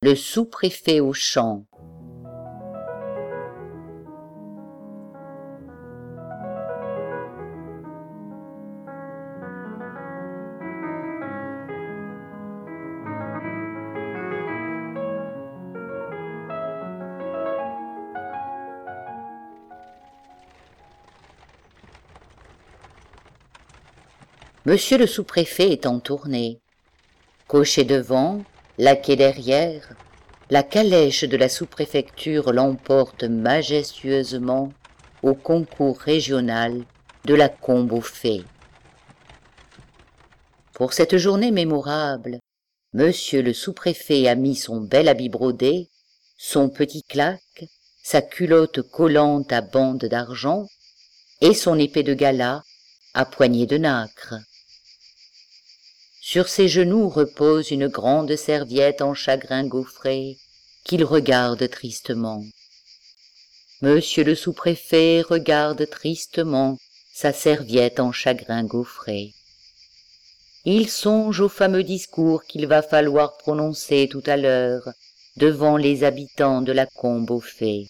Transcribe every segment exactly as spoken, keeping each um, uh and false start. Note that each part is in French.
le sous-préfet aux champs. Monsieur le sous-préfet est en tournée. Cocher devant, laquais derrière, la calèche de la sous-préfecture l'emporte majestueusement au concours régional de la Combe aux Fées. Pour cette journée mémorable, monsieur le sous-préfet a mis son bel habit brodé, son petit claque, sa culotte collante à bandes d'argent et son épée de gala à poignée de nacre. Sur ses genoux repose une grande serviette en chagrin gaufré qu'il regarde tristement. Monsieur le sous-préfet regarde tristement sa serviette en chagrin gaufré. Il songe au fameux discours qu'il va falloir prononcer tout à l'heure devant les habitants de la Combe aux Fées.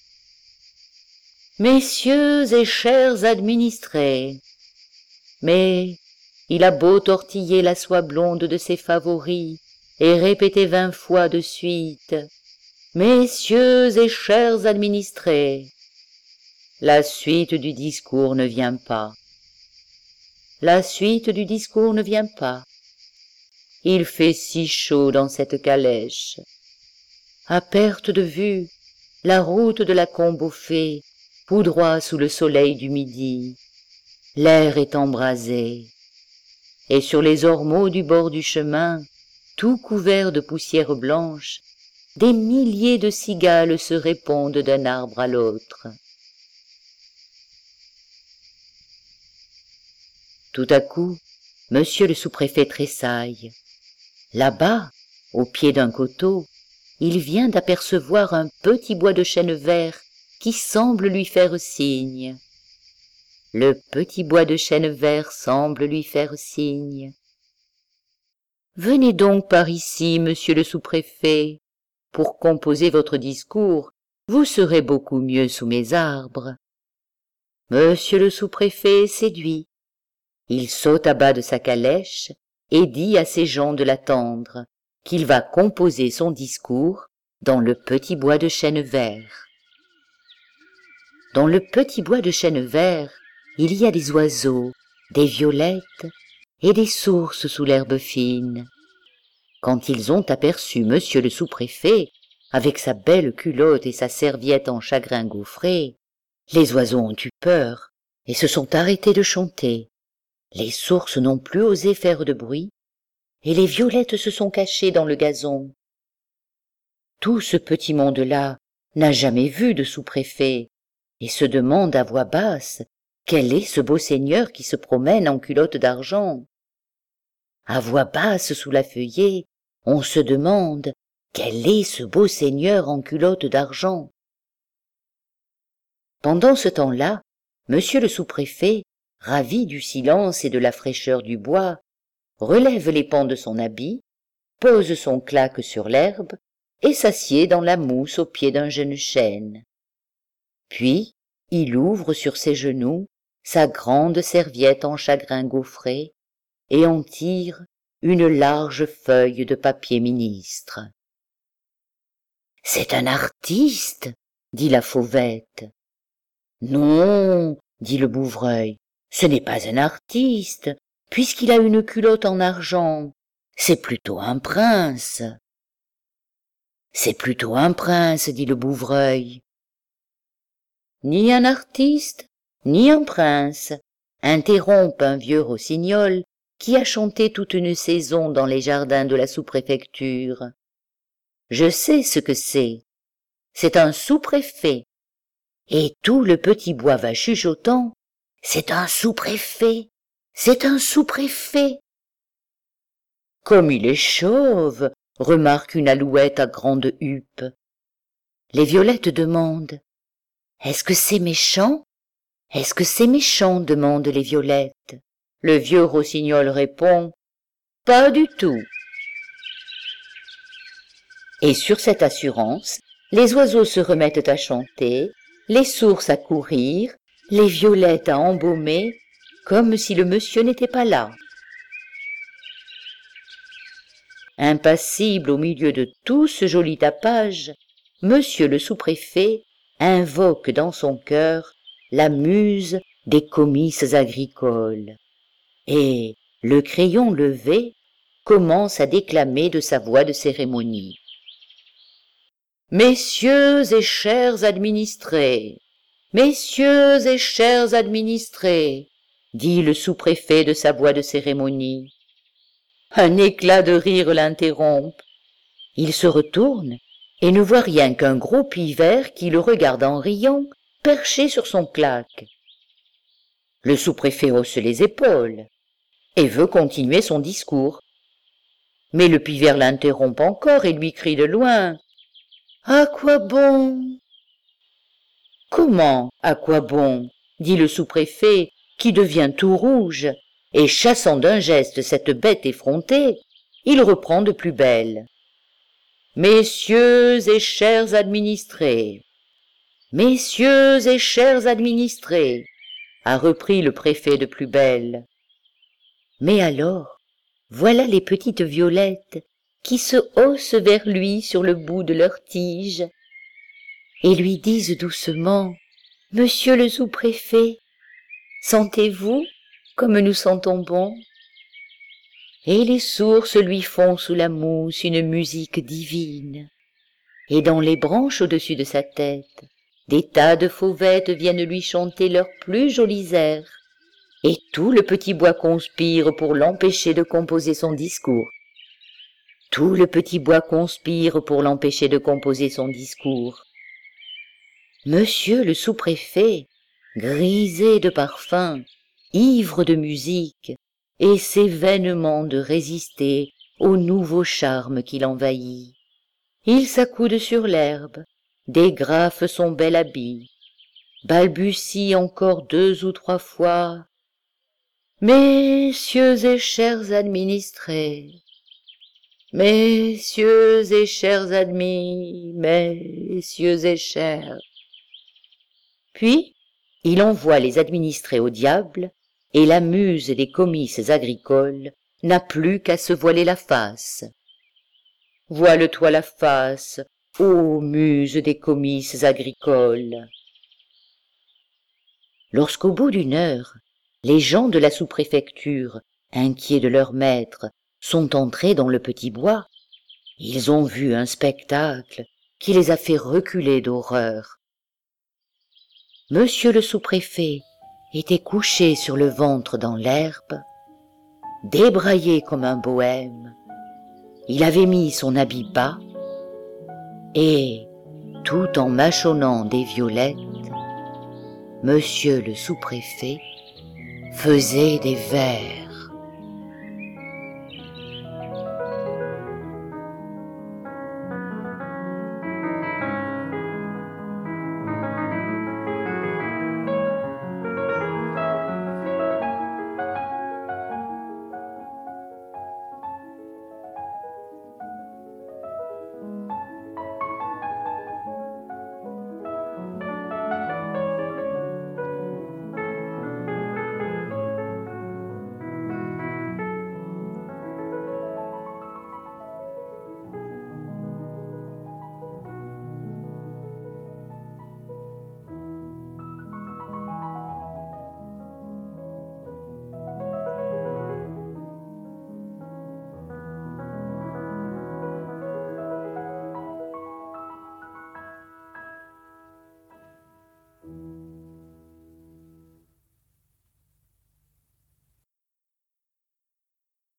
Messieurs et chers administrés, mais il a beau tortiller la soie blonde de ses favoris et répéter vingt fois de suite « Messieurs et chers administrés », la suite du discours ne vient pas. La suite du discours ne vient pas. Il fait si chaud dans cette calèche. À perte de vue, la route de la Combe aux Fées poudroie sous le soleil du midi. L'air est embrasé. Et sur les ormeaux du bord du chemin, tout couverts de poussière blanche, des milliers de cigales se répondent d'un arbre à l'autre. Tout à coup, monsieur le sous-préfet tressaille. Là-bas, au pied d'un coteau, il vient d'apercevoir un petit bois de chêne vert qui semble lui faire signe. Le petit bois de chêne vert semble lui faire signe. Venez donc par ici, monsieur le sous-préfet, pour composer votre discours, vous serez beaucoup mieux sous mes arbres. Monsieur le sous-préfet est séduit. Il saute à bas de sa calèche et dit à ses gens de l'attendre qu'il va composer son discours dans le petit bois de chêne vert. Dans le petit bois de chêne vert, il y a des oiseaux, des violettes et des sources sous l'herbe fine. Quand ils ont aperçu monsieur le sous-préfet, avec sa belle culotte et sa serviette en chagrin gaufré, les oiseaux ont eu peur et se sont arrêtés de chanter. Les sources n'ont plus osé faire de bruit, et les violettes se sont cachées dans le gazon. Tout ce petit monde-là n'a jamais vu de sous-préfet, et se demande à voix basse quel est ce beau seigneur qui se promène en culotte d'argent. À voix basse sous la feuillée, on se demande quel est ce beau seigneur en culotte d'argent. Pendant ce temps-là, monsieur le sous-préfet, ravi du silence et de la fraîcheur du bois, relève les pans de son habit, pose son claque sur l'herbe et s'assied dans la mousse au pied d'un jeune chêne. Puis, il ouvre sur ses genoux sa grande serviette en chagrin gaufré et en tire une large feuille de papier ministre. « C'est un artiste, » dit la fauvette. « Non, » dit le bouvreuil, « ce n'est pas un artiste, puisqu'il a une culotte en argent. C'est plutôt un prince. »« C'est plutôt un prince, » dit le bouvreuil. « Ni un artiste, ni un prince, » interrompt un vieux rossignol qui a chanté toute une saison dans les jardins de la sous-préfecture. « Je sais ce que c'est. C'est un sous-préfet. » Et tout le petit bois va chuchotant. « C'est un sous-préfet. C'est un sous-préfet. » « Comme il est chauve, » remarque une alouette à grande huppe. Les violettes demandent. « Est-ce que c'est méchant ? Est-ce que c'est méchant ?» demandent les violettes. Le vieux rossignol répond. « Pas du tout. » Et sur cette assurance, les oiseaux se remettent à chanter, les sources à courir, les violettes à embaumer, comme si le monsieur n'était pas là. Impassible au milieu de tout ce joli tapage, monsieur le sous-préfet invoque dans son cœur la muse des comices agricoles. Et, le crayon levé, commence à déclamer de sa voix de cérémonie. Messieurs et chers administrés, messieurs et chers administrés, dit le sous-préfet de sa voix de cérémonie. Un éclat de rire l'interrompt. Il se retourne et ne voit rien qu'un gros pivert qui le regarde en riant, perché sur son claque. Le sous-préfet hausse les épaules et veut continuer son discours. Mais le pivert l'interrompt encore et lui crie de loin. « À quoi bon ?»« Comment, à quoi bon ?» dit le sous-préfet, qui devient tout rouge, et chassant d'un geste cette bête effrontée, il reprend de plus belle. « Messieurs et chers administrés, messieurs et chers administrés, a repris le préfet de plus belle. Mais alors, voilà les petites violettes qui se haussent vers lui sur le bout de leurs tiges et lui disent doucement « Monsieur le sous-préfet, sentez-vous comme nous sentons bon ?» Et les sources lui font sous la mousse une musique divine. Et dans les branches au-dessus de sa tête, des tas de fauvettes viennent lui chanter leurs plus jolis airs. Et tout le petit bois conspire pour l'empêcher de composer son discours. Tout le petit bois conspire pour l'empêcher de composer son discours. Monsieur le sous-préfet, grisé de parfum, ivre de musique, essaie vainement de résister au nouveau charme qui l'envahit. Il s'accoude sur l'herbe, dégrafe son bel habit, balbutie encore deux ou trois fois « Messieurs et chers administrés, messieurs et chers admis, messieurs et chers. » Puis, il envoie les administrés au diable, et la muse des comices agricoles n'a plus qu'à se voiler la face. Voile-toi la face, ô muse des comices agricoles. Lorsqu'au bout d'une heure, les gens de la sous-préfecture, inquiets de leur maître, sont entrés dans le petit bois, ils ont vu un spectacle qui les a fait reculer d'horreur. Monsieur le sous-préfet était couché sur le ventre dans l'herbe, débraillé comme un bohème. Il avait mis son habit bas et, tout en mâchonnant des violettes, monsieur le sous-préfet faisait des vers.